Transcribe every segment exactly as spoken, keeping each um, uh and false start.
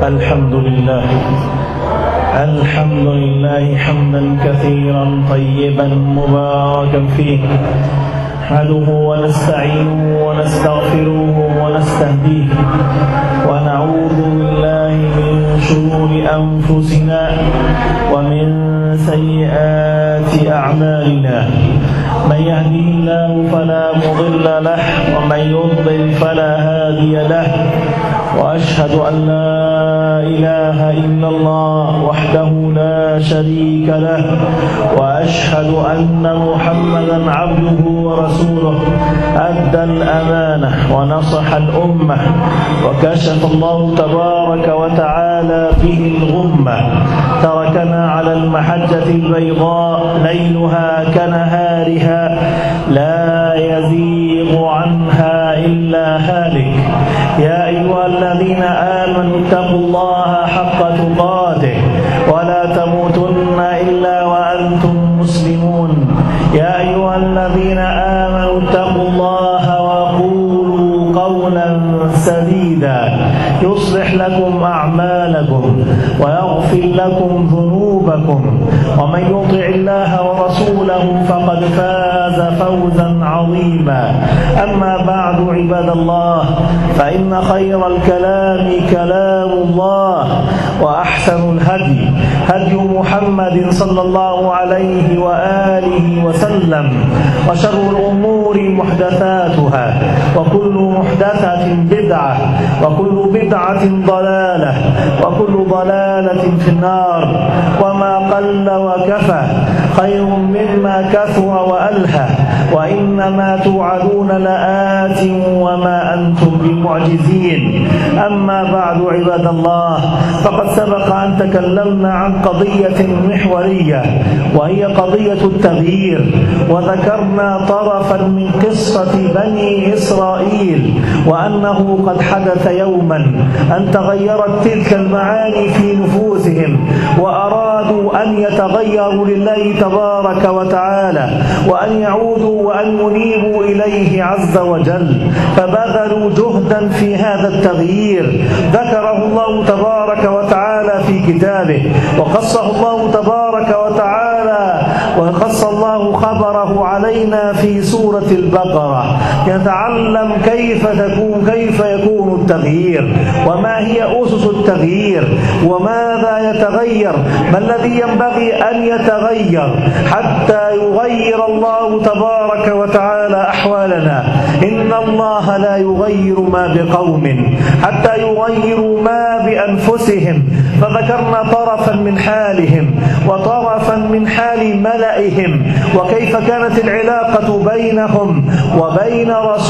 الحمد لله الحمد لله حمدا كثيرا طيبا مباركا فيه، نحمده ونستعينه ونستغفره ونستهديه، ونعوذ بالله من شرور أنفسنا ومن سيئات أعمالنا. من يهده الله فلا مضل له ومن يضلل فلا هادي له، وأشهد أن لا إله إلا الله وحده لا شريك له، وأشهد أن محمدا عبده ورسوله أدى الأمانة ونصح الأمة، وكشف الله تبارك وتعالى به الغمة، تركنا على المحجة البيضاء ليلها كنهارها لا يزيغ عنها إلا هالك. يا أيها الذين آمنوا اتقوا الله حق تقاته ولا تموتن إلا وأنتم مسلمون. يا أيها الذين آمنوا اتقوا الله وقولوا قولا سديدا يصلح لكم أعمالكم ويغفر لكم ذنوبكم، ومن يطع الله ورسوله فقد فاز فوزا عظيما. أما بعد عباد الله، فإن خير الكلام كلام الله، وأحسن الهدي هدي محمد صلى الله عليه وآله وسلم، وشر الأمور محدثاتها، وكل محدثة بدعة، وكل بدعة ضلالة، وكل ضلالة في النار. وما قل وكفى خير مما كثر وألهى، وإنما توعدون لآت وما أنتم بمعجزين. أما بعد عباد الله، فقد سبق أن تكلمنا عن قضية محورية، وهي قضية التغيير، وذكرنا طرفا من قصة بني إسرائيل، وأنه قد حدث يوما أن تغيرت تلك المعاني في نفوسهم، وأرادوا أن يتغيروا لله تبارك وتعالى، وأن يعودوا وأن ينيبوا إليه عز وجل، فبذلوا جهدا في هذا التغيير ذكره الله تبارك وتعالى في كتابه، وقصه الله تبارك وتعالى وقص الله خبره علينا في سورة البقرة. يتعلم كيف تكون كيف يكون التغيير، وما هي أسس التغيير، وماذا يتغير، ما الذي ينبغي أن يتغير حتى يغير الله تبارك وتعالى أحوالنا. إن الله لا يغير ما بقوم حتى يغيروا ما بأنفسهم. فذكرنا طرفا من حالهم وطرفا من حال ملئهم، وكيف كانت العلاقة بينهم وبين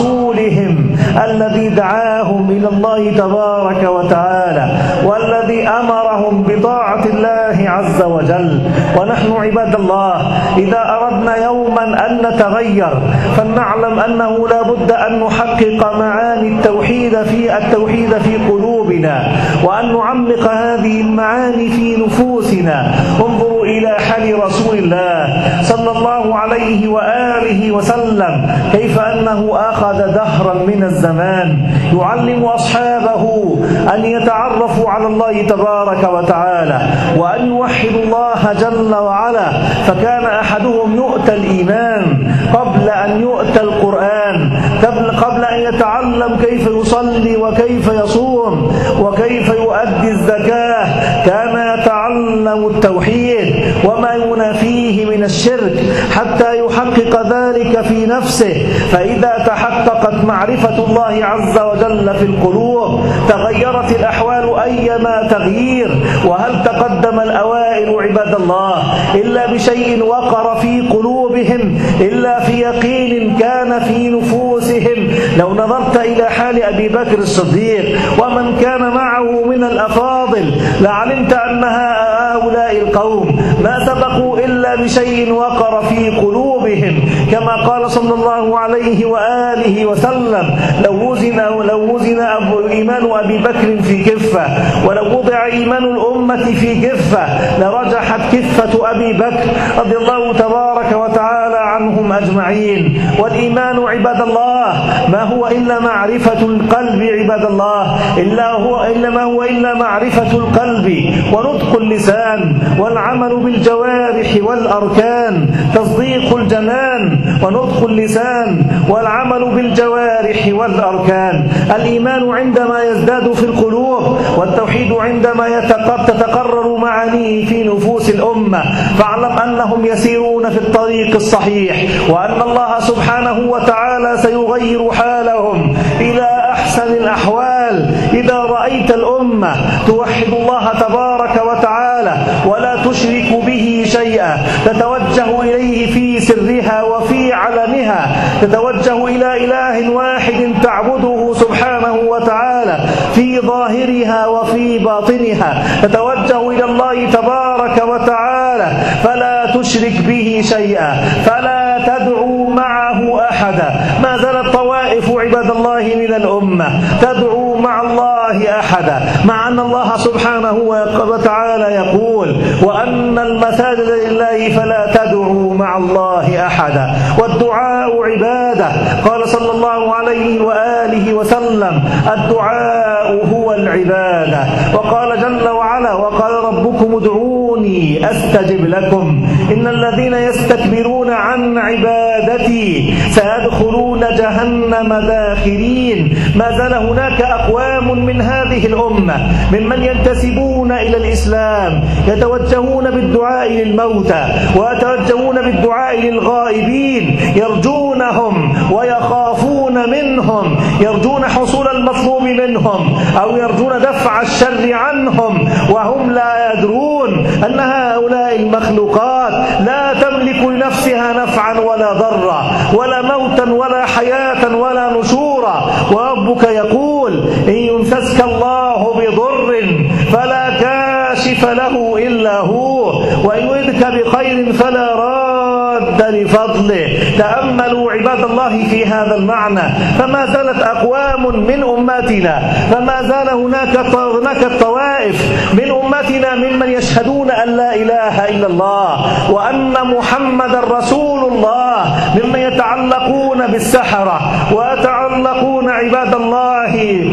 رسولهم الذي دعاهم إلى الله تبارك وتعالى، والذي أمرهم بطاعة الله عز وجل. ونحن عباد الله إذا أردنا يوما أن نتغير فلنعلم أنه لا بد أن نحقق معاني التوحيد في التوحيد في قلوبنا، وأن نعمق هذه المعاني في نفوسنا. انظروا إلى حال رسول الله صلى الله عليه وآله وسلم، كيف أنه أخذ دهرا من الزمان يعلم أصحابه أن يتعرفوا على الله تبارك وتعالى، وأن يوحدوا الله جل وعلا. فكان أحدهم يؤتى الإيمان قبل أن يؤتى القرآن، قبل أن يتعلم كيف يصلي وكيف يصوم وكيف يؤدي الزكاة، كان يتعلم التوحيد وما ينافيه من الشرك حتى يحقق ذلك في نفسه. فإذا تحققت معرفة الله عز وجل في القلوب تغيرت الأحوال أيما تغيير. وهل تقدم الأوائل عباد الله إلا بشيء وقر في قلوبهم، إلا في يقين كان في نفوسهم. لو نظرت إلى حال أبي بكر الصديق ومن كان معه من الأفاضل لعلمت أن هؤلاء القوم ما سبقوا إلا بشيء وقر في قلوبهم، كما قال صلى الله عليه وآله وسلم: لو وزن لو وزن إيمان أبي بكر في كفة، ولو وضع إيمان الأمة في كفة لرجحت كفة أبي بكر رضي الله تبارك وتعالى عن عنهم أجمعين. والإيمان عباد الله ما هو إلا معرفة القلب عباد الله، إلا هو إلا ما هو إلا معرفة القلب ونطق اللسان والعمل بالجوارح والأركان، تصديق الجنان ونطق اللسان والعمل بالجوارح والأركان. الإيمان عندما يزداد في القلوب، والتوحيد عندما تتقرر معانيه في نفوس الأمة، فاعلم أنهم يسيرون في الطريق الصحيح، وأن الله سبحانه وتعالى سيغير حالهم إلى أحسن الأحوال إذا رأيت الأمة توحد الله تبارك وتعالى ولا تشرك به شيئا، تتوجه إليه في سرها وفي علنها، تتوجه إلى إله واحد تعبده سبحانه وتعالى في ظاهرها وفي باطنها، تتوجه إلى الله تبارك وتعالى فلا تشرك به شيئا، فلا تدعو معه أحدا. ما زالت طوائف عباد الله من الأمة تدعو مع الله أحدا، مع أن الله سبحانه وتعالى يقول: وأن المساجد لله فلا تدعوا مع الله أحدا. والدعاء عبادة، قال صلى الله عليه وآله وسلم: الدعاء هو العبادة. وقال جل وعلا: وقال ربكم ادعوني أستجب لكم إن الذين يستكبرون عن عبادتي سيدخلون جهنم داخرين. ما زال هناك أقوام من هذه الأمة ممن ينتسبون إلى الإسلام يتوجهون بالدعاء للموتى ويتوجهون بالدعاء للغائبين، يرجونهم ويخافون منهم، يرجون حصول المطلوب منهم أو يرجون دفع الشر عنهم، وهم لا يدرون أن هؤلاء المخلوقات لا تملك لنفسها نفعا ولا ضرا ولا موتا ولا حياة ولا نشورا. وربك يقول: إن يمسسك الله بضر فلا كاشف له إلا هو، وإن يردك بخير فلا راد لفضله. تأملوا عباد الله في هذا المعنى، فما زالت أقوام من أمتنا، فما زال هناك هناك الطوائف من أمتنا ممن يشهدون أن لا إله إلا الله وأن محمد رسول الله، ممن يتعلقون بالسحرة ويتعلقون عباد الله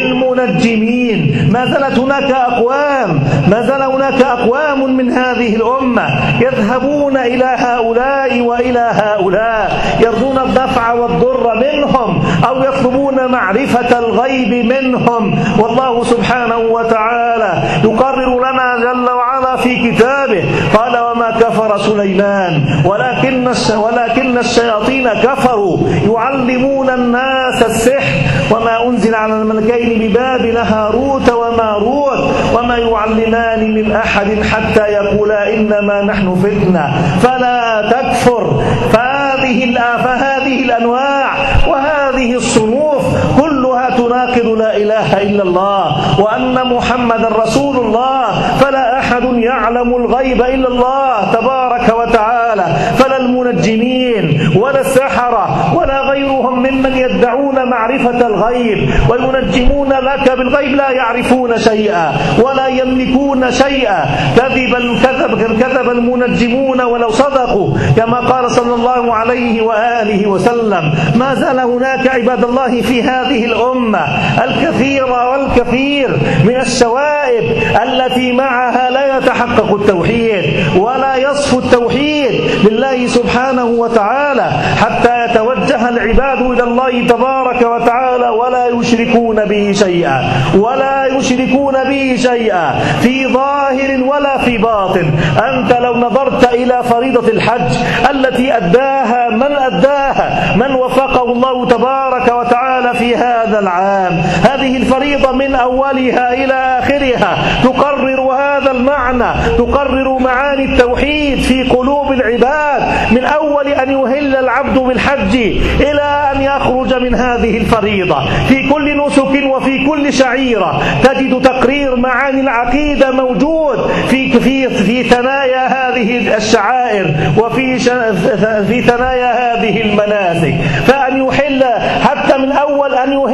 بالمنجمين. ما زالت هناك أقوام ما زال هناك أقوام من هذه الأمة يذهبون إلى هؤلاء وإلى هؤلاء، يرجون الدفع والضر منهم أو يطلبون معرفة الغيب منهم. والله سبحانه وتعالى يقرر لنا جل وعلا في كتابه، قال: وما كفر سليمان ولكن ولكن الشياطين كفروا يعلمون الناس السحر وما أنزل على الملكين ببابل هاروت وماروت وما يعلمان من أحد حتى يقولا إنما نحن فتنة فلا تكفر. فهذه فهذه الأنواع وهذه الصنوف كلها تناقض لا إله إلا الله وأن محمد رسول الله، فلا أحد يعلم الغيب إلا الله تبارك وتعالى، فلا المنجمين ولا السحرة ولا غيرهم ممن يدعون معرفة الغيب وينجمون لك بالغيب لا يعرفون شيئا ولا يملكون شيئا. كذب كذب كذب المنجمون ولو صدقوا، كما قال صلى الله عليه وآله وسلم. ما زال هناك عباد الله في هذه الأمة الكثير والكثير من الشوائب التي معها لا يتحقق التوحيد ولا يصفو التوحيد لله سبحانه وتعالى حتى يتوجه العباد إلى الله تبارك وتعالى ولا يشركون به شيئا ولا يشركون به شيئا في ظاهر ولا في باطن. أنت لو نظرت إلى فريضة الحج التي أداها من أداها من وفقه الله تبارك وتعالى في هذا العام، هذه الفريضة من أولها إلى آخرها تقرر هذا المعنى، تقرر معاني التوحيد في قلوب العباد من أول أن يهل العبد بالحج إلى أن يخرج من هذه الفريضة. في كل نسك وفي كل شعيرة تجد تقرير معاني العقيدة موجود في في في ثنايا هذه الشعائر وفي في ثنايا هذه المناسك. فأن يحل حتى من أول أن يهل العبد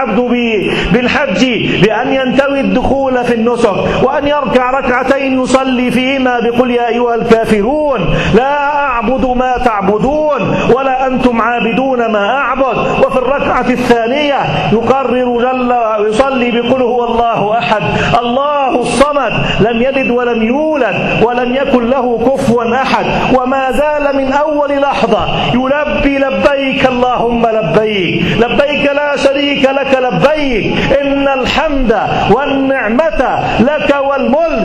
العبد بالحج بأن ينتوي الدخول في النسك وأن يركع ركعتين يصلي فيهما بقل يا أيها الكافرون لا أعبد ما تعبدون ولا أنتم عابدون ما أعبد. وفي الركعة الثانية يقرر جل ويصلي بقل هو الله أحد الله الصمد لم يلد ولم يولد ولم يكن له كفوا أحد. وما زال من أول لحظة يلبي لبيك اللهم لبيك لبيك لا شريك لك لبيك إن الحمد والنعمة لك والملك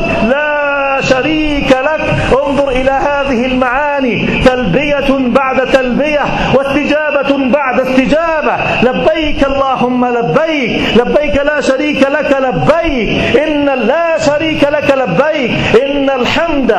لا شريك لك. انظر إلى هذه المعاني تلبية بعد تلبية واستجابة بعد استجابة. لبيك اللهم لبيك لبيك لا شريك لك لبيك إن لا شريك لك لبيك إن الحمد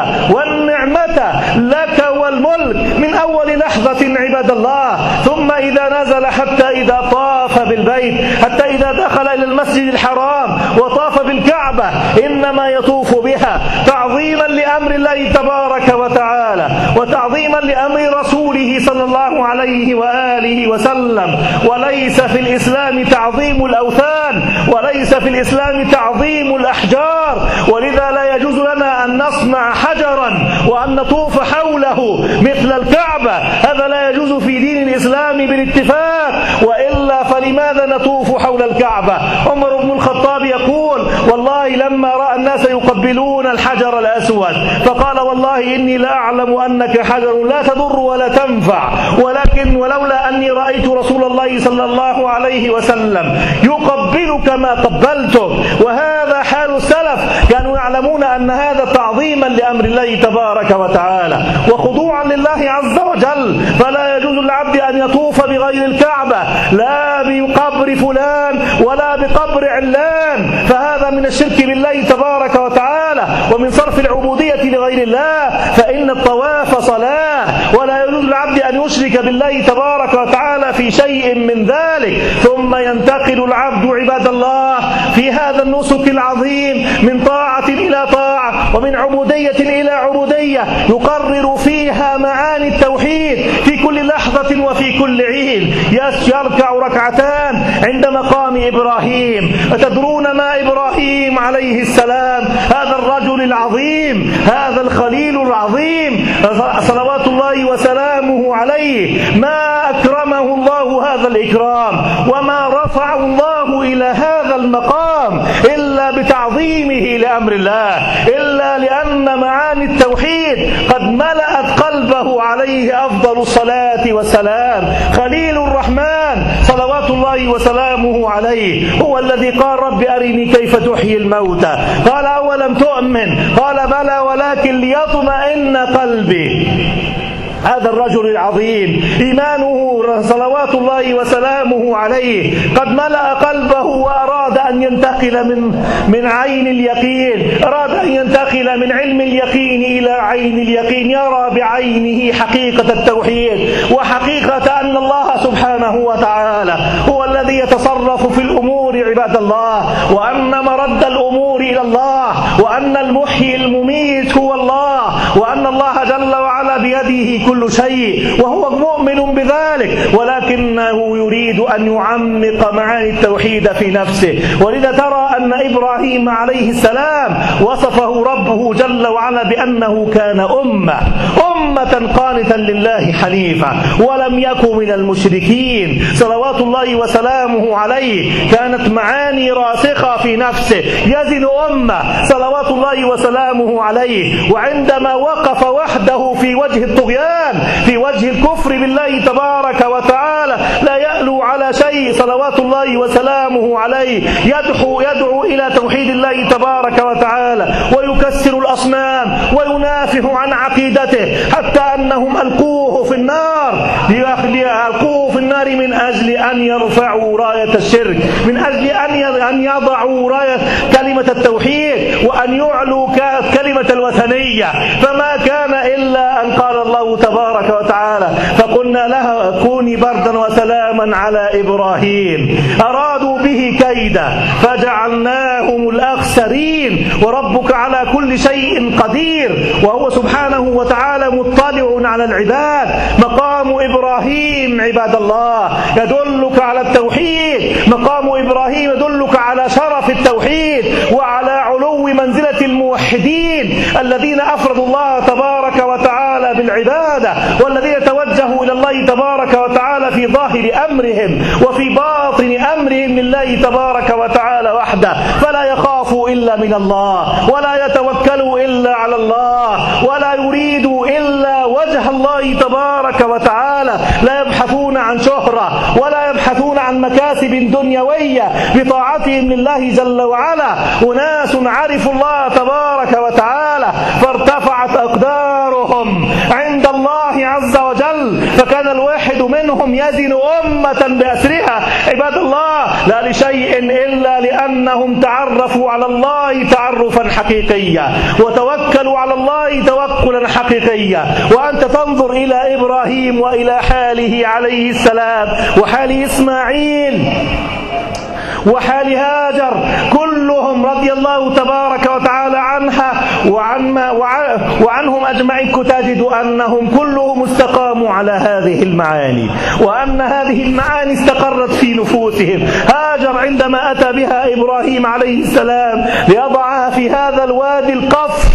والنعمة لك والملك من أول لحظة عباد الله. ثم إذا نزل حتى إذا طاف بالبيت حتى إذا دخل إلى المسجد الحرام وطاف بالكعبة إنما يطوف بها تعظيما لأمر الله تبارك وتعالى وتعظيما لأمر رسوله صلى الله عليه وآله وسلم. وليس في الإسلام تعظيم الأوثان وليس في الإسلام تعظيم الأحجار. ولذا لا يجوز لنا أن نصنع حجرا وأن نطوف حوله مثل الكعبة. هذا لا يجوز في دين الإسلام بالاتفاق. وإلا فلماذا نطوف حول الكعبة؟ عمر بن الخطاب يقول والله لما رأى الناس يقبلون الحجر الأسود فقال والله إني لا أعلم أنك حجر لا تضر ولا تنفع ولكن ولولا أني رأيت رسول الله صلى الله عليه وسلم يقبلك ما قبلته. وهذا حال السلف كانوا يعلمون أن هذا تعظيما لأمر الله تبارك وتعالى وخضوعا لله عز وجل. فلا يجوز للعبد أن يطوف بغير الكعبة لا بقبر فلان ولا بقبر علان فهذا من الشرك بالله تبارك وتعالى ومن صرف العبودية لغير الله. فإن الطواف صلاة ولا يجوز للعبد أن يشرك بالله تبارك وتعالى في شيء من ذلك. ثم ينتقل العبد عباد الله في هذا النسك العظيم من طاعة إلى طاعة ومن عبودية إلى عبودية يقرر فيها معاني التوحيد في كل لحظة وفي كل عين. يركع ركعتان عند مقام إبراهيم. أتدرون ما إبراهيم عليه السلام هذا الرجل العظيم هذا الخليل العظيم صلوات الله وسلامه عليه ما أكرمه الله هذا الإكرام وما رفعه الله إلى هذا المقام إلا بتعظيمه لأمر الله إلا لأن معاني التوحيد قد ملأت قلبه عليه أفضل الصلاة والسلام. خليل الرحمن صلوات الله وسلامه عليه هو الذي قال رب أرني كيف تحيي الموتى قال أولم تؤمن قال بلى ولكن ليطمئن قلبي. هذا الرجل العظيم إيمانه صلوات الله وسلامه عليه قد ملأ قلبه وأراد أن ينتقل من من عين اليقين أراد أن ينتقل من علم اليقين إلى عين اليقين يرى بعينه حقيقة التوحيد وحقيقة أن الله سبحانه وتعالى هو الذي يتصرف في الأمور عباد الله وأن مرد الأمور إلى الله وأن المحيي المميت هو الله وأن الله جل وعلا بيده كل شيء وهو مؤمن بذلك ولكنه يريد أن يعمق معاني التوحيد في نفسه. ولذا ترى أن إبراهيم عليه السلام وصفه ربه جل وعلا بأنه كان أمة أمة قانتا لله حنيفا ولم يكن من المشركين صلوات الله وسلامه عليه. كانت معاني راسخة في نفسه يزن أمة صلوات الله وسلامه عليه. وعندما وقف وحده في وجه الطغيان في وجه الكفر بالله تبارك وتعالى لا يألو على شيء صلوات الله وسلامه عليه يدعو يدعو إلى توحيد الله تبارك وتعالى ويكسر الأصنام وينافح عن عقيدته حتى أنهم ألقوه في النار ألقوه في النار من أجل أن يرفعوا راية الشرك من أجل أن يضعوا راية كلمة التوحيد وأن يعلوا كلمة الوثنية. فما كان إلا أن قال الله تبارك وتعالى فقلنا لها كوني بردا وسلاما على إبراهيم أرادوا به كيدا فجعلناهم الأخسرين. وربك على كل شيء قدير وهو سبحانه وتعالى مطلع على العباد. مقام إبراهيم عباد الله يدلك على التوحيد، مقام إبراهيم يدلك على شرف التوحيد وعلى علو منزلة الموحدين الذين أفردوا الله تبارك وتعالى بالعبادة، والذين توجهوا إلى الله تبارك وتعالى في ظاهر أمرهم وفي باطن أمرهم لله تبارك وتعالى وحده، فلا يخافوا إلا من الله، ولا يتوكلوا إلا على الله، ولا يريدوا إلا وجه الله تبارك وتعالى، لا يبحثون عن شهرة ولا يبحثون عن مكاسب دنيوية بطاعتهم لله جل وعلا. أناس عرفوا الله تبارك وتعالى فارتفعت أقدارهم عند الله عز وجل، فكان الواحد منهم يزن أمة بأسرها عباد الله، لا لشيء إلا لأنهم تعرفوا على الله تعرفا حقيقيا وتوكلوا على الله توكلا حقيقيا. وأنت تنظر إلى إبراهيم وإلى حاله عليه السلام وحال إسماعيل وحال هاجر، كلهم رضي الله تبارك وتعالى عنها وعن وعنهم أجمعين، تجد أنهم كلهم استقاموا على هذه المعاني، وأن هذه المعاني استقرت في نفوسهم. هاجر عندما أتى بها إبراهيم عليه السلام ليضعها في هذا الوادي القفر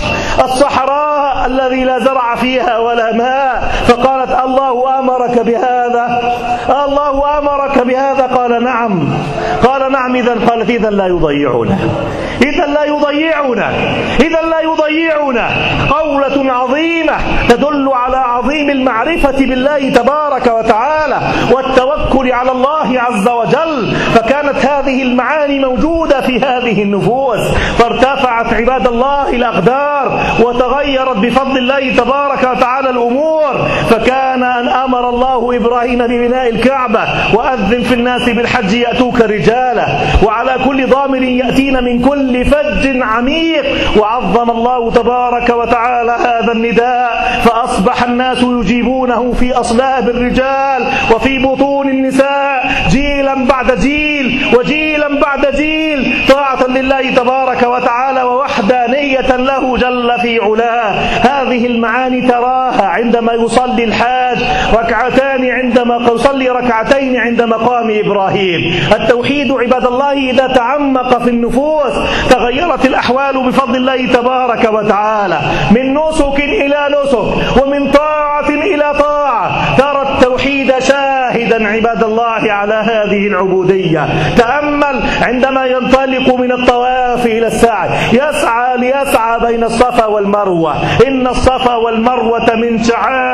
الصحراء الذي لا زرع فيها ولا ماء، فقالت الله أمرك بهذا؟ الله أمرك بهذا؟ قال نعم. قال نعم. إذن قالت إذا لا يضيعنا، إذا لا يضيعنا، إذا لا يضيعنا. قولة عظيمة تدل على عظيم المعرفة بالله تبارك وتعالى والتوكل على الله عز وجل، فكانت هذه المعاني موجودة في هذه النفوس، فارتفعت عباد الله الأقدار وتغيرت بفضل الله تبارك وتعالى الأمور. فكان أن أمر الله إبراهيم ببناء الكعبة وأذن في الناس بالحج يأتوك رجالا وعلى كل ضامر يأتين من كل فج عميق، وعظم الله تبارك وتعالى هذا النداء فأصبح الناس يجيبونه في أصلاب الرجال وفي بطون النساء جيلا بعد جيل وجيلا بعد جيل، طاعة لله تبارك وتعالى ووحدانية له جل في علاه. هذه المعاني تراها عندما يصلي الحاج ركعتان، عندما يصلي ركعتين عند مقام إبراهيم. التوحيد عباد الله إذا تعمق في النفوس تغيرت الأحوال بفضل الله تبارك وتعالى، من نسك إلى نسك ومن طاعة إلى طاعة. ترى التوحيد شاهدا عباد الله على هذه العبودية. تأمل عندما ينطلق من الطواف إلى السعي، يسعى ليسعى بين الصفا والمروة، إن الصفا والمروة من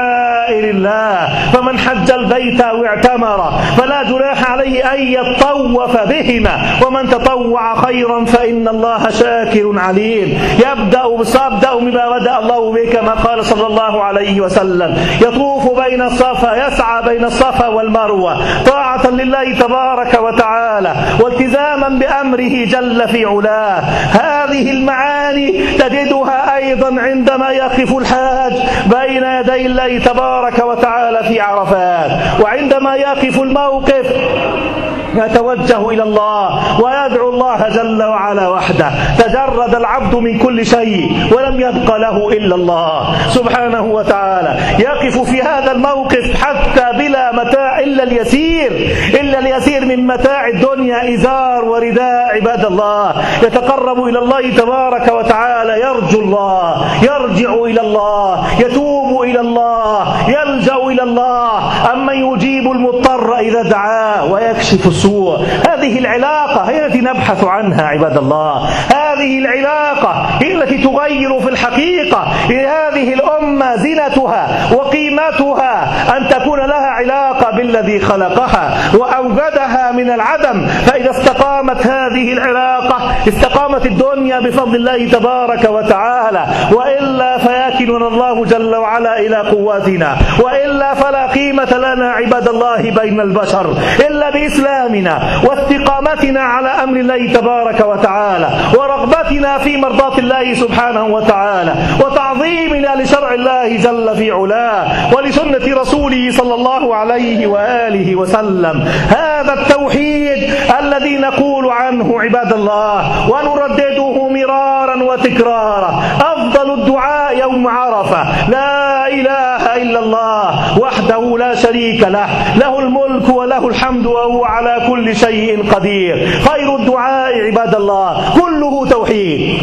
شعائر الله، فمن حج البيت أو اعتمر فلا جناح عليه أن يطوف بهما، ومن تطوع خيرا فإن الله شاكر عليم. يبدأ يبدأ بما بدأ الله به كما قال صلى الله عليه وسلم، يطوف بين الصفا، يسعى بين الصفا والمروة طاعة لله تبارك وتعالى والتزاما بأمره جل في علاه. هذه المعاني تجدها أيضا عندما يقف الحاج بين يدي الله تبارك وتعالى في عرفات، وعندما يقف الموقف يتوجه إلى الله ويدعو الله جل وعلا وحده. تجرد العبد من كل شيء ولم يبق له إلا الله سبحانه وتعالى. يقف في هذا الموقف حتى بلا متاع إلا اليسير، إلا اليسير من متاع الدنيا، إزار ورداء عباد الله. يتقرب إلى الله تبارك وتعالى، يرجو الله، يرجع إلى الله، يتوب إلى الله، يلجأ إلى الله. أما يجيب المضطر إذا دعاه ويكشف السوء. هذه العلاقة هي التي نبحث عنها عباد الله. هذه العلاقة هي التي تغير في الحقيقة لهذه الأمة زينتها وقيمتها، أن تكون لها علاقة بالذي خلقها وأوجدها من العدم. فإذا استقامت هذه العلاقة استقامت الدنيا بفضل الله تبارك وتعالى، وإلا فيكلنا الله جل وعلا إلى قوتنا، وإلا فلا قيمة لنا عباد الله بين البشر إلا بإسلامنا واستقامتنا على أمر الله تبارك وتعالى ورغبتنا في مرضاة الله سبحانه وتعالى وتعظيمنا لشرع الله جل في علاه ولسنة رسوله صلى الله عليه وآله وسلم. هذا التوحيد الذي نقول عنه عباد الله ونردده مرارا وتكرارا. أفضل الدعاء يوم عرفة لا لا إله إلا الله وحده لا شريك له، له الملك وله الحمد وهو على كل شيء قدير. خير الدعاء عباد الله كله توحيد،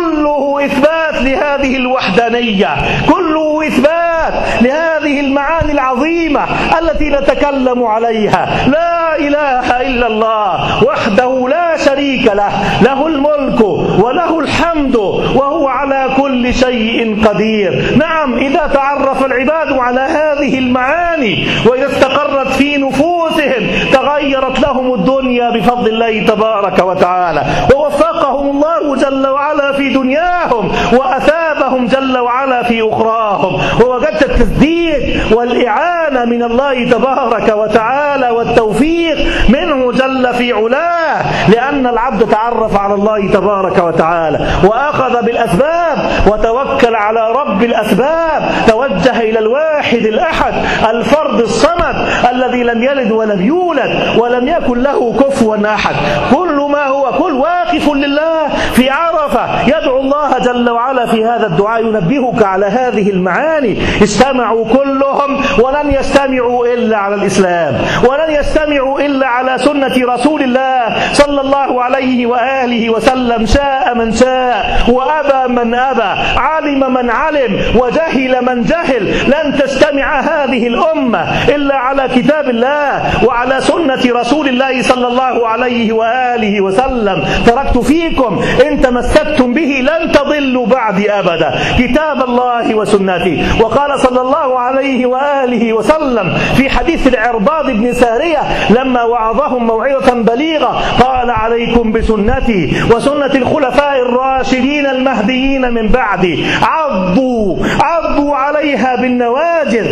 كله إثبات لهذه الوحدانية، كله إثبات لهذه المعاني العظيمة التي نتكلم عليها. لا إله إلا الله وحده لا شريك له، له الملك وله الحمد وهو على كل شيء قدير. نعم، إذا تعرف العباد على هذه المعاني وإذا استقرت في نفوسهم تغيرت لهم الدنيا بفضل الله تبارك وتعالى، ووفقهم الله جل وعلا في دنياهم وأثابهم جل وعلا في أخراهم، ووجدت التسديد والإعانة من الله تبارك وتعالى والتوفيق منه جل في علاه، لأن العبد تعرف على الله تبارك وتعالى وأخذ بالأسباب وتوكل على رب الأسباب، توجه إلى الواحد الأحد الفرد الصمد الذي لم يلد ولم يولد ولم يكن له كفوا أحد. كل ما هو كل واقف لله في عرفة يدعو الله جل وعلا في هذا الدعاء ينبهك على هذه المعاني. اجتمعوا كلهم ولن يجتمعوا إلا على الإسلام، ولن يجتمعوا إلا على سنة رسول الله صلى الله عليه وآله وسلم، شاء من شاء وأبى من أبى، علم من علم وجهل من جهل. لن تجتمع هذه الأمة إلا على كتاب الله وعلى سنة رسول الله صلى الله عليه وآله وسلم. تركت فيكم إن تمسكتم به لن تضلوا بعد أبدا، كتاب الله وسنتي. وقال صلى الله عليه وآله وسلم في حديث العرباض بن سارية لما وعظهم موعظة بليغة قال: عليكم بسنتي وسنة الخلفاء الراشدين المهديين من بعدي، عضوا عضوا عليها بالنواجذ،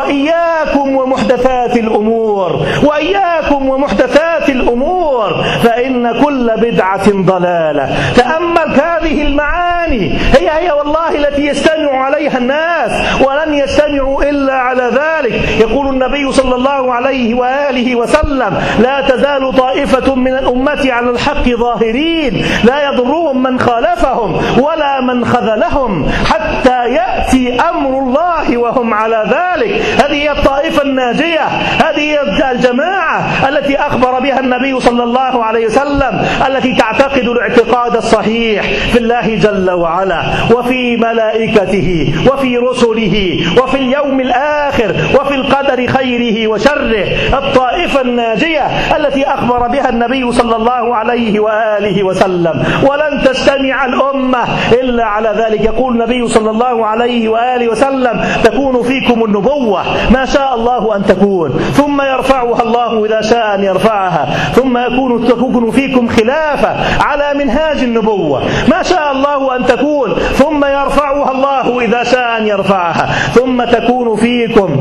وإياكم ومحدثات الأمور، وإياكم ومحدثات الأمور فإن كل بدعة ضلالة. تأمل هذه المعاني، هي هي والله التي يجتمع عليها الناس ولن يجتمعوا إلا على ذلك. يقول النبي صلى الله عليه وآله وسلم: لا تزال طائفة من الأمة على الحق ظاهرين لا يضرهم من خالفهم ولا من خذلهم حتى يأتي أمر الله وهم على ذلك. هذه هي الطائفة الناجية، هذه هي الجماعة التي أخبر بها النبي صلى الله عليه وسلم، التي تعتقد الاعتقاد الصحيح في الله جل وعلا وفي ملائكته وفي رسله وفي اليوم الآخر وفي القدر خيره وشره. الطائفة الناجية التي أخبر بها النبي صلى الله عليه وآله وسلم، ولن تجتمع الأمة إلا على ذلك. يقول النبي صلى الله عليه وآله وسلم: تكون فيكم النبوة ما شاء الله أن تكون، ثم يرفعها الله إذا شاء أن يرفعها، ثم يكون تكون فيكم خلافة على منهاج النبوة ما شاء الله أن تكون، ثم يرفعها الله إذا شاء أن يرفعها، ثم تكون فيكم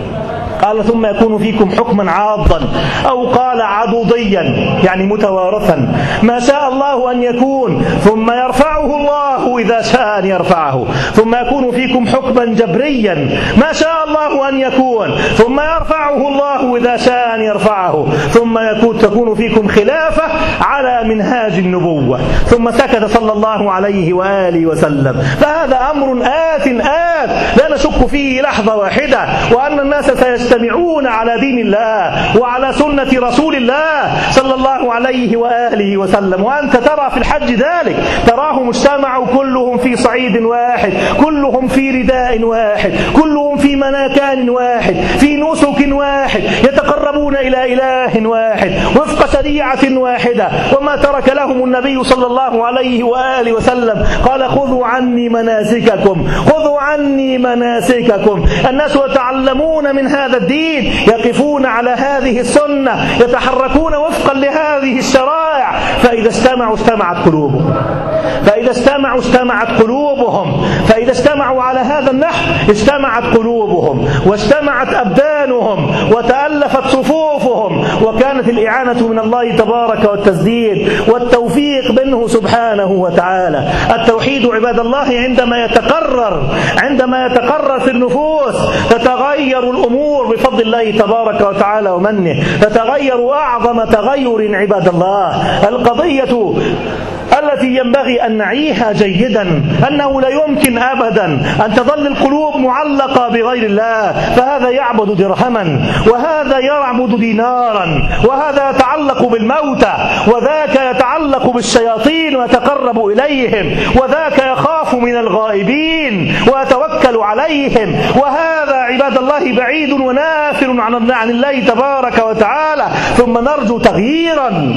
قال ثم يكون فيكم حكما عاضا، أو قال عضوضيا يعني متوارثا، ما شاء الله أن يكون، ثم يرفعه الله إذا شاء أن يرفعه، ثم يكون فيكم حكما جبريا، ما شاء الله أن يكون، ثم يرفعه الله إذا شاء أن يرفعه، ثم يكون تكون فيكم خلافة على منهاج النبوة. ثم سكت صلى الله عليه وآله وسلم. فهذا أمر آت آت لا نشك فيه لحظة واحدة، وأن الناس سيجتمعون على دين الله وعلى سنة رسول الله صلى الله عليه وآله وسلم. وأنت ترى في الحج ذلك، تراهم اجتمعوا كلهم في صعيد واحد، كلهم في رداء واحد، كلهم في مناكان واحد، في نسك واحد، يتقربون إلى إله واحد وفق شريعة واحدة. وما ترك لهم النبي صلى الله عليه وآله وسلم، قال: خذوا عني مناسككم، خذوا عني مناسككم. الناس يتعلمون من هذا الدين، يقفون على هذه السنة، يتحركون وفقا لهذه الشرائع. فإذا استمعوا استمعت قلوبهم، فإذا استمعوا استمعت قلوبهم، فإذا استمعوا على هذا النحو استمعت قلوبهم واجتمعت أبدانهم وتألفت صفوفهم، وكانت الإعانة من الله تبارك والتسديد والتوفيق منه سبحانه وتعالى. التوحيد عباد الله عندما يتقرر عندما يتقرر في النفوس تتغير الأمور بفضل الله تبارك وتعالى ومنه، تتغير أعظم تغير عباد الله. القضية التي ينبغي أن نعيها جيدا، أنه لا يمكن أبدا أن تظل القلوب معلقة بغير الله، فهذا يعبد درهما، وهذا يعبد دينارا، وهذا يتعلق بالموتى، وذاك يتعلق بالشياطين ويتقرب إليهم، وذاك يخاف من الغائبين ويتوكل عليهم، وهذا عباد الله بعيد ونافر عن الله تبارك وتعالى. ثم نرجو تغييرا،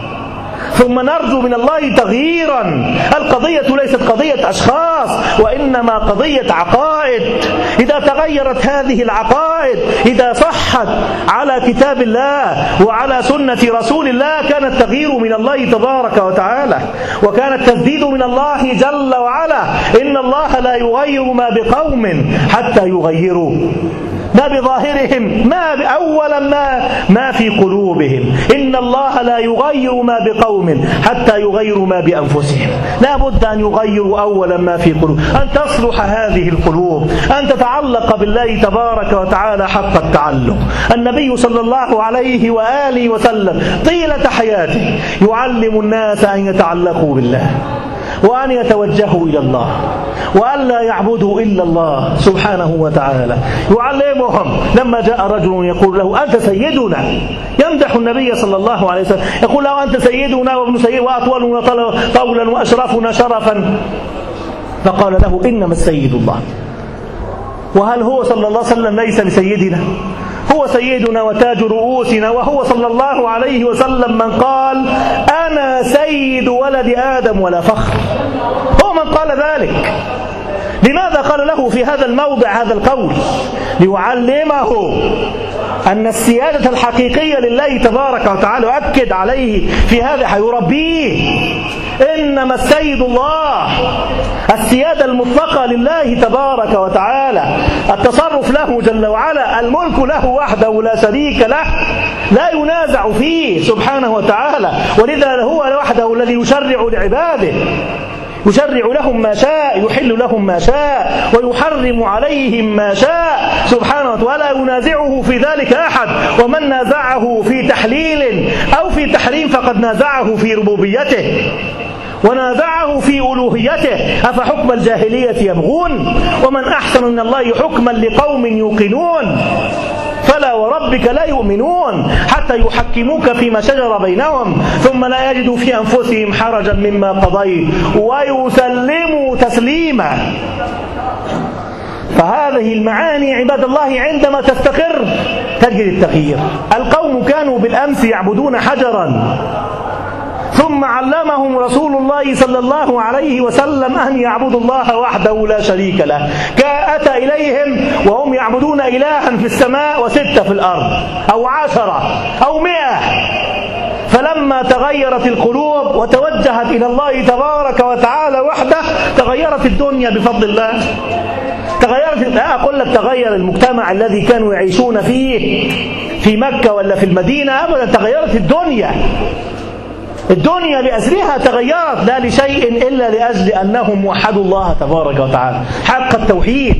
ثم نرجو من الله تغييرا. القضية ليست قضية أشخاص، وإنما قضية عقائد. إذا تغيرت هذه العقائد، إذا صحت على كتاب الله وعلى سنة رسول الله، كان التغيير من الله تبارك وتعالى، وكان التسديد من الله جل وعلا. إن الله لا يغير ما بقوم حتى يغيروا ما بظاهرهم، ما أولا ما ما في قلوبهم. إن الله لا يغير ما بقوم حتى يغيروا ما بأنفسهم. لا بد أن يغيروا أولا ما في قلوب، أن تصلح هذه القلوب، أن تتعلق بالله تبارك وتعالى حق التعلق. النبي صلى الله عليه وآله وسلم طيلة حياته يعلم الناس أن يتعلقوا بالله، وأن يتوجهوا إلى الله، وأن لا يعبدوا إلا الله سبحانه وتعالى. يعلمهم. لما جاء رجل يقول له أنت سيدنا، يمدح النبي صلى الله عليه وسلم، يقول له أنت سيدنا وابن سيد وأطولنا طولا وأشرفنا شرفا، فقال له إنما السيد الله. وهل هو صلى الله عليه وسلم ليس بسيدنا؟ هو سيدنا وتاج رؤوسنا، وهو صلى الله عليه وسلم من قال أنا سيد ولد آدم ولا فخر. هو من قال ذلك. لماذا قال له في هذا الموضع هذا القول؟ ليعلمه أن السيادة الحقيقية لله تبارك وتعالى، وأكد عليه في هذا، حيربيه. إنما السيد الله، السيادة المطلقة لله تبارك وتعالى، التصرف له جل وعلا، الملك له وحده لا شريك له، لا ينازع فيه سبحانه وتعالى. ولذا هو وحده الذي يشرع لعباده، يشرع لهم ما شاء، يحل لهم ما شاء، ويحرم عليهم ما شاء سبحانه وتعالى، ولا ينازعه في ذلك أحد. ومن نازعه في تحليل أو في تحريم فقد نازعه في ربوبيته، ونازعه في ألوهيته. أفحكم الجاهلية يبغون ومن أحسن من الله حكما لقوم يوقنون. فلا وربك لا يؤمنون حتى يحكموك فيما شجر بينهم ثم لا يجدوا في أنفسهم حرجا مما قضيت ويسلموا تسليما. فهذه المعاني عباد الله عندما تستقر تجد التغيير. القوم كانوا بالأمس يعبدون حجرا، ثم علمهم رسول الله صلى الله عليه وسلم أن يعبدوا الله وحده لا شريك له. أتى إليهم وهم يعبدون إلها في السماء وستة في الأرض، أو عشرة أو مئة. فلما تغيرت القلوب وتوجهت إلى الله تبارك وتعالى وحده تغيرت الدنيا بفضل الله. تغيرت، لا أقول لك تغير المجتمع الذي كانوا يعيشون فيه في مكة ولا في المدينة، أبدا، تغيرت الدنيا. الدنيا بأسرها تغيرت، لا لشيء إلا لأجل أنهم وحدوا الله تبارك وتعالى حق التوحيد.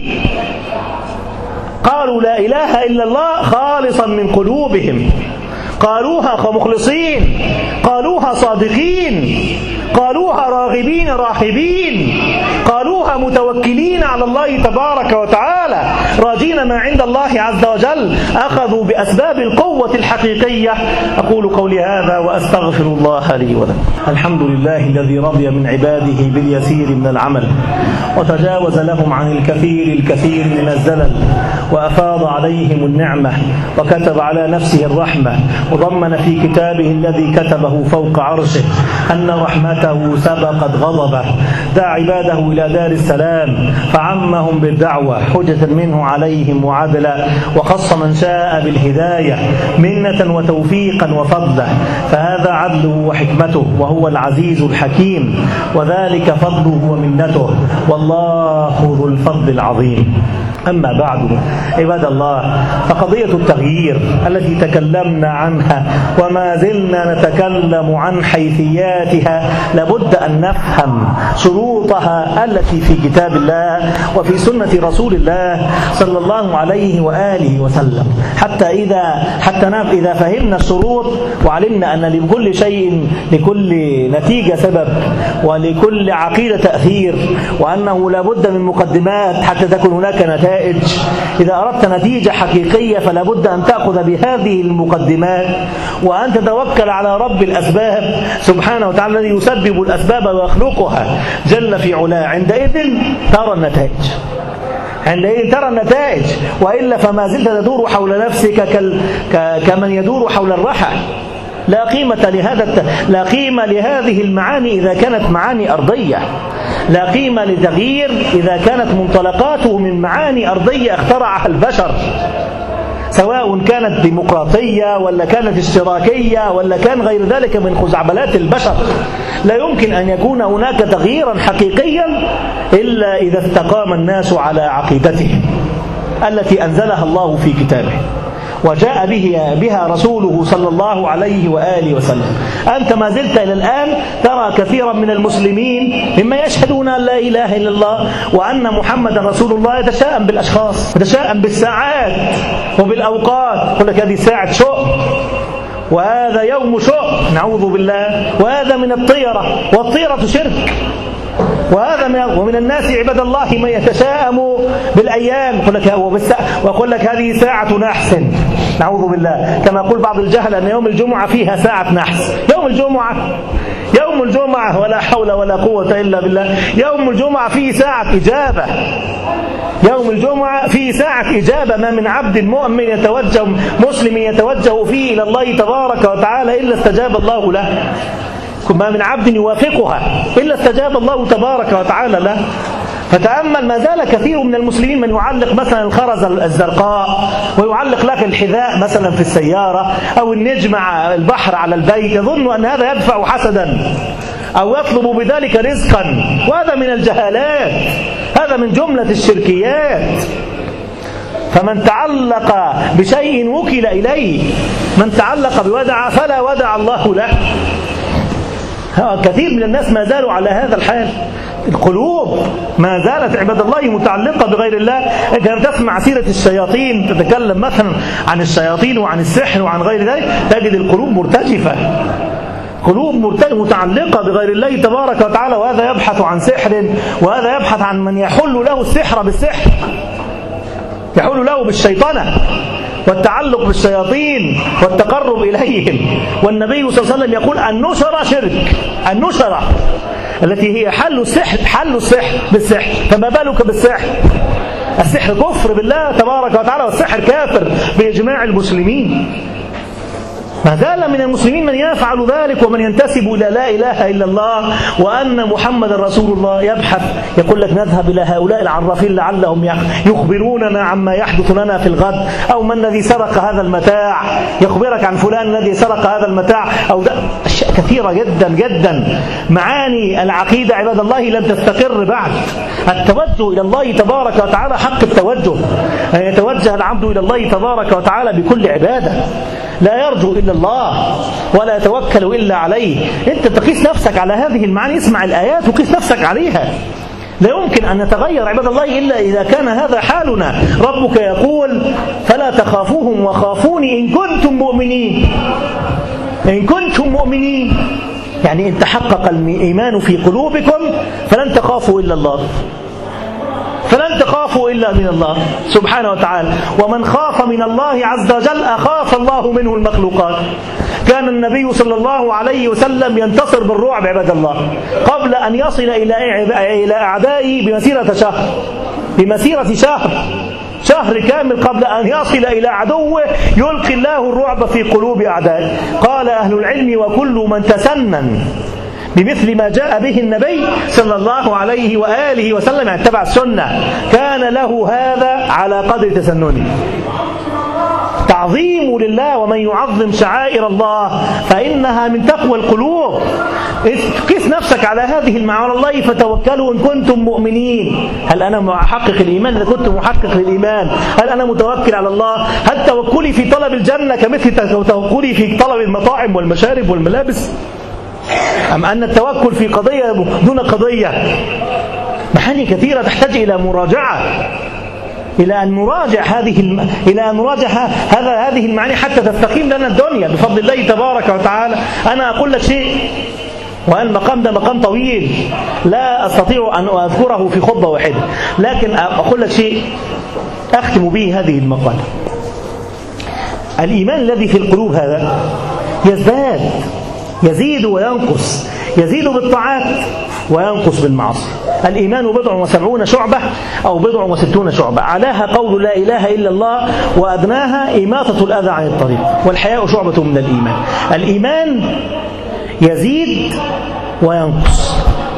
قالوا لا إله إلا الله خالصا من قلوبهم، قالوها مخلصين، قالوها صادقين، قالوها راغبين راهبين، قالوها متوكلين على الله تبارك وتعالى راجين ما عند الله عز وجل. أخذوا بأسباب القوة الحقيقية. أقول قولي هذا وأستغفر الله لي ولكم. الحمد لله الذي رضي من عباده باليسير من العمل وتجاوز لهم عن الكثير الكثير من الزلل، وأفاض عليهم النعمة وكتب على نفسه الرحمة، وضمن في كتابه الذي كتبه فوق عرشه أن رحمته سبقت غضبه. دعا عباده إلى دار السلام فعمهم بالدعوة حجة منه عليهم وعدلا، وخص من شاء بالهداية منة وتوفيقا وفضلا، فهذا عدله وحكمته وهو العزيز الحكيم، وذلك فضله ومنته، والله ذو الفضل العظيم. أما بعد عباد الله، فقضية التغيير التي تكلمنا عنها وما زلنا نتكلم عن حيثياتها لابد أن نفهم شروطها التي في كتاب الله وفي سنة رسول الله صلى الله عليه وآله وسلم، حتى إذا حتى إذا فهمنا الشروط وعلمنا أن لكل شيء لكل نتيجة سبب ولكل عقيدة تأثير، وأنه لابد من مقدمات حتى تكون هناك نتائج. إذا أردت نتيجة حقيقية فلا بد أن تأخذ بهذه المقدمات وأن تتوكل على رب الأسباب سبحانه وتعالى الذي يسبب الأسباب ويخلقها جل في علاه. عندئذ ترى النتائج، عندئذ ترى النتائج، وإلا فما زلت تدور حول نفسك كمن يدور حول الرحى. لا قيمة لهذا الت... لا قيمة لهذه المعاني إذا كانت معاني أرضية، لا قيمة لتغيير إذا كانت منطلقاته من معاني أرضية اخترعها البشر، سواء كانت ديمقراطية ولا كانت اشتراكية ولا كان غير ذلك من خزعبلات البشر. لا يمكن أن يكون هناك تغييرا حقيقيا إلا إذا استقام الناس على عقيدتهم التي أنزلها الله في كتابه وجاء به بها رسوله صلى الله عليه وآله وسلم. أنت ما زلت إلى الآن ترى كثيرا من المسلمين مما يشهدون أن لا إله إلا الله وأن محمد رسول الله يتشائم بالأشخاص، يتشائم بالساعات وبالأوقات، يقول لك هذه ساعة شؤم وهذا يوم شؤم، نعوذ بالله، وهذا من الطيرة، والطيرة شرك، وهذا من ومن الناس عباد الله من يتشائم بالأيام، يقول لك ويقول لك هذه ساعة نحس، نعوذ بالله، كما يقول بعض الجهل أن يوم الجمعة فيها ساعة نحس. يوم الجمعة يوم الجمعة ولا حول ولا قوة إلا بالله، يوم الجمعة فيه ساعة إجابة، يوم الجمعة فيه ساعة إجابة. ما من عبد مؤمن يتوجه مسلم يتوجه فيه إلى الله تبارك وتعالى إلا استجاب الله له، ما من عبد يوافقها إلا استجاب الله تبارك وتعالى له. فتأمل، ما زال كثير من المسلمين من يعلق مثلا الخرز الزرقاء ويعلق لك الحذاء مثلا في السيارة أو النجم البحر على البيت، يظن أن هذا يدفع حسدا أو يطلب بذلك رزقا، وهذا من الجهالات، هذا من جملة الشركيات. فمن تعلق بشيء وكل إليه، من تعلق بودع فلا ودع الله له. كثير من الناس ما زالوا على هذا الحال، القلوب ما زالت عباد الله متعلقة بغير الله. أنت لما تسمع سيرة الشياطين تتكلم مثلا عن الشياطين وعن السحر وعن غير ذلك تجد القلوب مرتجفة، قلوب متعلقة بغير الله تبارك وتعالى، وهذا يبحث عن سحر وهذا يبحث عن من يحل له السحر بالسحر، يحل له بالشيطنة والتعلق بالشياطين والتقرب إليهم. والنبي صلى الله عليه وسلم يقول النشرة شرك، النشرة التي هي حل السحر، حل السحر بالسحر، فما بالك بالسحر؟ السحر كفر بالله تبارك وتعالى، والسحر كافر بإجماع المسلمين. ما زال من المسلمين من يفعل ذلك ومن ينتسب إلى لا إله إلا الله وأن محمد رسول الله يبحث، يقول لك نذهب إلى هؤلاء العرافين لعلهم يخبروننا عما يحدث لنا في الغد، أو من الذي سرق هذا المتاع، يخبرك عن فلان الذي سرق هذا المتاع، أو ده أشياء كثيرة جدا جدا. معاني العقيدة عباد الله لم تستقر بعد. التوجه إلى الله تبارك وتعالى حق التوجه، أن يتوجه العبد إلى الله تبارك وتعالى بكل عبادة، لا يرجو إلا الله ولا يتوكل إلا عليه. أنت تقيس نفسك على هذه المعاني، اسمع الآيات وقيس نفسك عليها. لا يمكن أن نتغير عباد الله إلا إذا كان هذا حالنا. ربك يقول فلا تخافوهم وخافوني إن كنتم مؤمنين، إن كنتم مؤمنين، يعني إن تحقق الإيمان في قلوبكم فلن تخافوا إلا الله، فلن تخافوا إلا من الله سبحانه وتعالى. ومن خاف من الله عز وجل أخاف الله منه المخلوقات. كان النبي صلى الله عليه وسلم ينتصر بالرعب عباد الله قبل أن يصل إلى أعدائه بمسيرة شهر، بمسيرة شهر شهر كامل قبل أن يصل إلى عدوه يلقي الله الرعب في قلوب أعدائه. قال أهل العلم وكل من تسنن بمثل ما جاء به النبي صلى الله عليه وآله وسلم، يعني اتبع السنة، كان له هذا على قدر تسننه، تعظيم لله، ومن يعظم شعائر الله فإنها من تقوى القلوب. قس نفسك على هذه المعاني. الله فتوكلوا إن كنتم مؤمنين. هل أنا محقق الإيمان؟ إذا كنت محقق للإيمان هل أنا متوكل على الله؟ هل توكلي في طلب الجنة كمثل توكلي في طلب المطاعم والمشارب والملابس؟ أم أن التوكل في قضية دون قضية؟ معاني كثيرة تحتاج إلى مراجعة، إلى أن نراجع هذه الم... إلى أن نراجع هذا هذه المعاني حتى تستقيم لنا الدنيا بفضل الله تبارك وتعالى. أنا أقول لك شيء، وأن المقام ده مقام طويل لا أستطيع أن أذكره في خطبة واحدة، لكن أقول لك شيء أختم به هذه المقالة. الإيمان الذي في القلوب هذا يزداد، يزيد وينقص، يزيد بالطاعات وينقص بالمعاصي. الإيمان بضع وسبعون شعبة أو بضع وستون شعبة، أعلاها قول لا إله إلا الله، وأدناها إماطة الأذى عن الطريق، والحياء شعبة من الإيمان. الإيمان يزيد وينقص.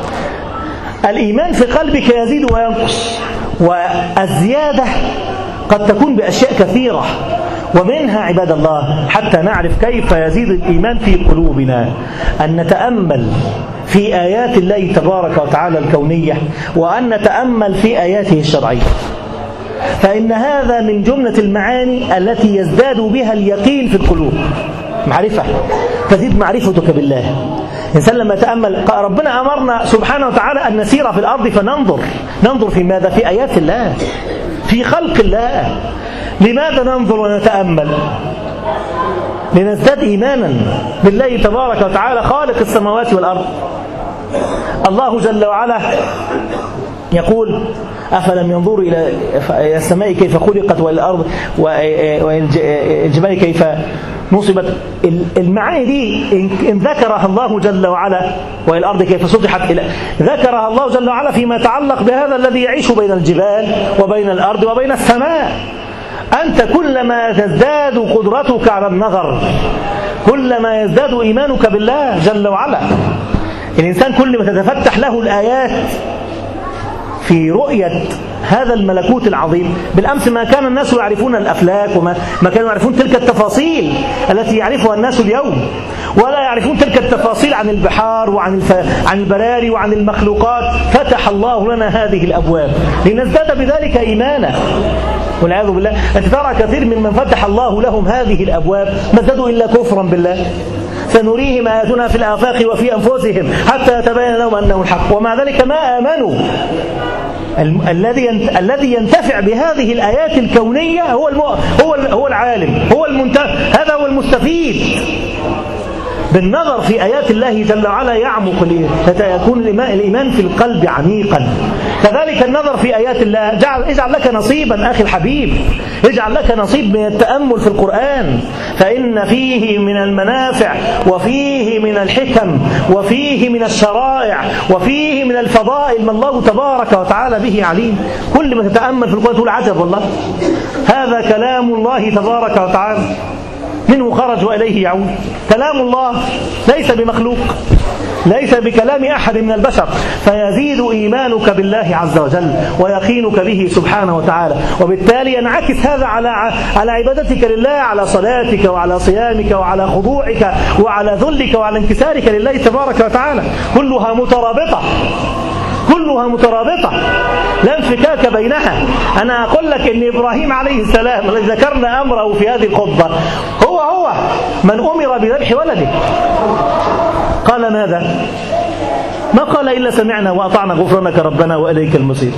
الإيمان في قلبك يزيد وينقص، والزيادة قد تكون بأشياء كثيرة، ومنها عباد الله حتى نعرف كيف يزيد الإيمان في قلوبنا أن نتأمل في آيات الله تبارك وتعالى الكونية، وأن نتأمل في آياته الشرعية، فإن هذا من جملة المعاني التي يزداد بها اليقين في القلوب. معرفة، تزيد معرفتك بالله. الإنسان لما يتأمل، ربنا أمرنا سبحانه وتعالى أن نسير في الأرض فننظر. ننظر في ماذا؟ في آيات الله، في خلق الله. لماذا ننظر ونتأمل؟ لنزداد إيمانا بالله تبارك وتعالى خالق السماوات والأرض. الله جل وعلا يقول: أفلم ينظروا إلى السماء كيف خلقت والأرض والجبال كيف نصبت. المعاني دي إن ذكرها الله جل وعلا، والأرض كيف سطحت، ذكرها الله جل وعلا فيما يتعلق بهذا الذي يعيش بين الجبال وبين الأرض وبين السماء. أنت كلما تزداد قدرتك على النظر كلما يزداد إيمانك بالله جل وعلا. الإنسان كل ما تتفتح له الآيات في رؤية هذا الملكوت العظيم. بالأمس ما كان الناس يعرفون الأفلاك، وما ما كانوا يعرفون تلك التفاصيل التي يعرفها الناس اليوم، ولا يعرفون تلك التفاصيل عن البحار وعن الف... عن البراري وعن المخلوقات. فتح الله لنا هذه الأبواب لنزداد بذلك إيمانا، والعياذ بالله. أنت ترى كثير ممن فتح الله لهم هذه الأبواب ما ازدادوا إلا كفرا بالله. سنريهم آياتنا في الآفاق وفي أنفسهم حتى يتبين لهم أنه الحق، ومع ذلك ما آمنوا. الذي الذي ينتفع بهذه الآيات الكونية هو هو هو العالم، هو المنتفع، هذا هو المستفيد. بالنظر في آيات الله جل وعلا يعمق، يكون الإيمان في القلب عميقا. كذلك النظر في آيات الله. جعل اجعل لك نصيبا أخي الحبيب، اجعل لك نصيب من التأمل في القرآن، فإن فيه من المنافع وفيه من الحكم وفيه من الشرائع وفيه من الفضائل ما الله تبارك وتعالى به عليم. كل ما تتأمل في القرآن تقول عجب والله، هذا كلام الله تبارك وتعالى، منه خرج وإليه يعود. كلام الله ليس بمخلوق، ليس بكلام أحد من البشر. فيزيد إيمانك بالله عز وجل ويقينك به سبحانه وتعالى، وبالتالي ينعكس هذا على على عبادتك لله، على صلاتك وعلى صيامك وعلى خضوعك وعلى ذلك وعلى انكسارك لله تبارك وتعالى. كلها مترابطة، كلها مترابطة، لا انفكاك بينها. أنا أقول لك إن إبراهيم عليه السلام الذي ذكرنا أمره في هذه الخطبة هو هو من أمر بذبح ولده. قال ماذا؟ ما قال إلا سمعنا وأطعنا غفرانك ربنا وإليك المصير.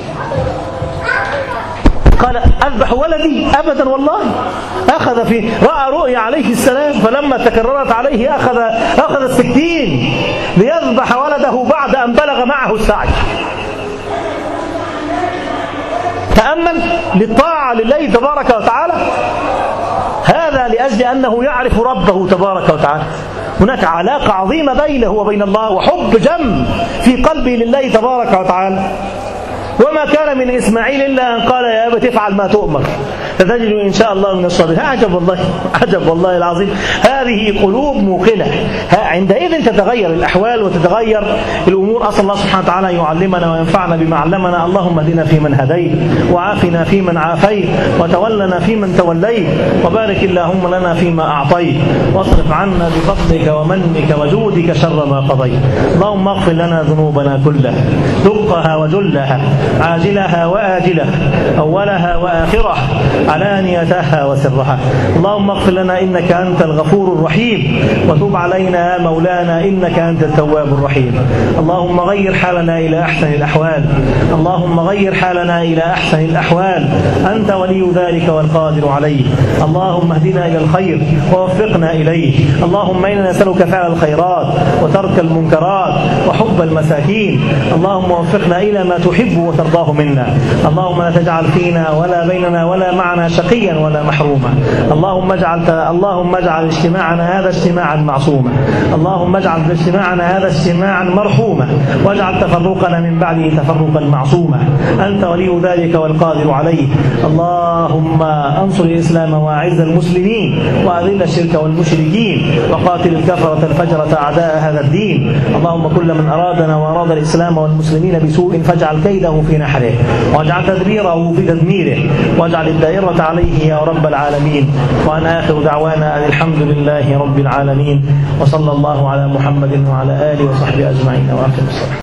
قال أذبح ولدي؟ أبدا والله. أخذ في رأى رؤيا عليه السلام، فلما تكررت عليه أخذ أخذ السكين ليذبح ولده بعد أن بلغ معه السعي. تأمل للطاعة لله تبارك وتعالى، هذا لأجل أنه يعرف ربه تبارك وتعالى. هناك علاقة عظيمة بينه وبين الله، وحب جم في قلبه لله تبارك وتعالى. وما كان من إسماعيل إلا أن قال يا أبت افعل ما تؤمر ستجد إن شاء الله من الصالحين. عجب والله، عجب والله العظيم، هذه قلوب موقنة. عندئذ تتغير الأحوال وتتغير الأمور. أسأل الله سبحانه وتعالى يعلمنا وينفعنا بما علمنا. اللهم اهدنا فيمن هديت، وعافنا فيمن عافيت، وتولنا فيمن توليت، وبارك اللهم لنا فيما أعطيت، واصرف عنا بفضلك ومنك وجودك شر ما قضيت. اللهم اغفر لنا ذنوبنا كلها، دقها وجلها، عاجلها وآجلها، أولها وآخرها، علانيتها وسرها. اللهم اغفر لنا إنك أنت الغفور الرحيم، وتب علينا مولانا إنك أنت التواب الرحيم. اللهم غير حالنا إلى أحسن الأحوال، اللهم غير حالنا إلى أحسن الأحوال، أنت ولي ذلك والقادر عليه. اللهم اهدنا إلى الخير ووفقنا إليه. اللهم إنا نسألك فعل الخيرات وترك المنكرات وحب المساكين. اللهم وفقنا إلى ما تحب وترضاه منا. اللهم لا تجعل فينا ولا بيننا ولا معنا شقيا ولا محروما. اللهم اجعل اللهم اجعل اجتماعنا هذا اجتماعا معصوما. اللهم اجعل اجتماعنا هذا اجتماعا مرحوما، واجعل تفرقنا من بعده تفرقا معصوما. أنت ولي ذلك والقادر عليه. اللهم انصر الإسلام وأعز المسلمين، وأذل الشرك والمشركين، وقاتل الكفرة الفجرة أعداء هذا الدين. اللهم كل من أرادنا وأراد الإسلام والمسلمين بسوء فاجعل كيده في نحره، واجعل تدبيره في تدميره، واجعل الدائرة عليه يا رب العالمين. وأن آخر دعوانا أن الحمد لله رب العالمين، وصلى الله على محمد وعلى آله وصحبه أجمعين، وآخر الصلاة.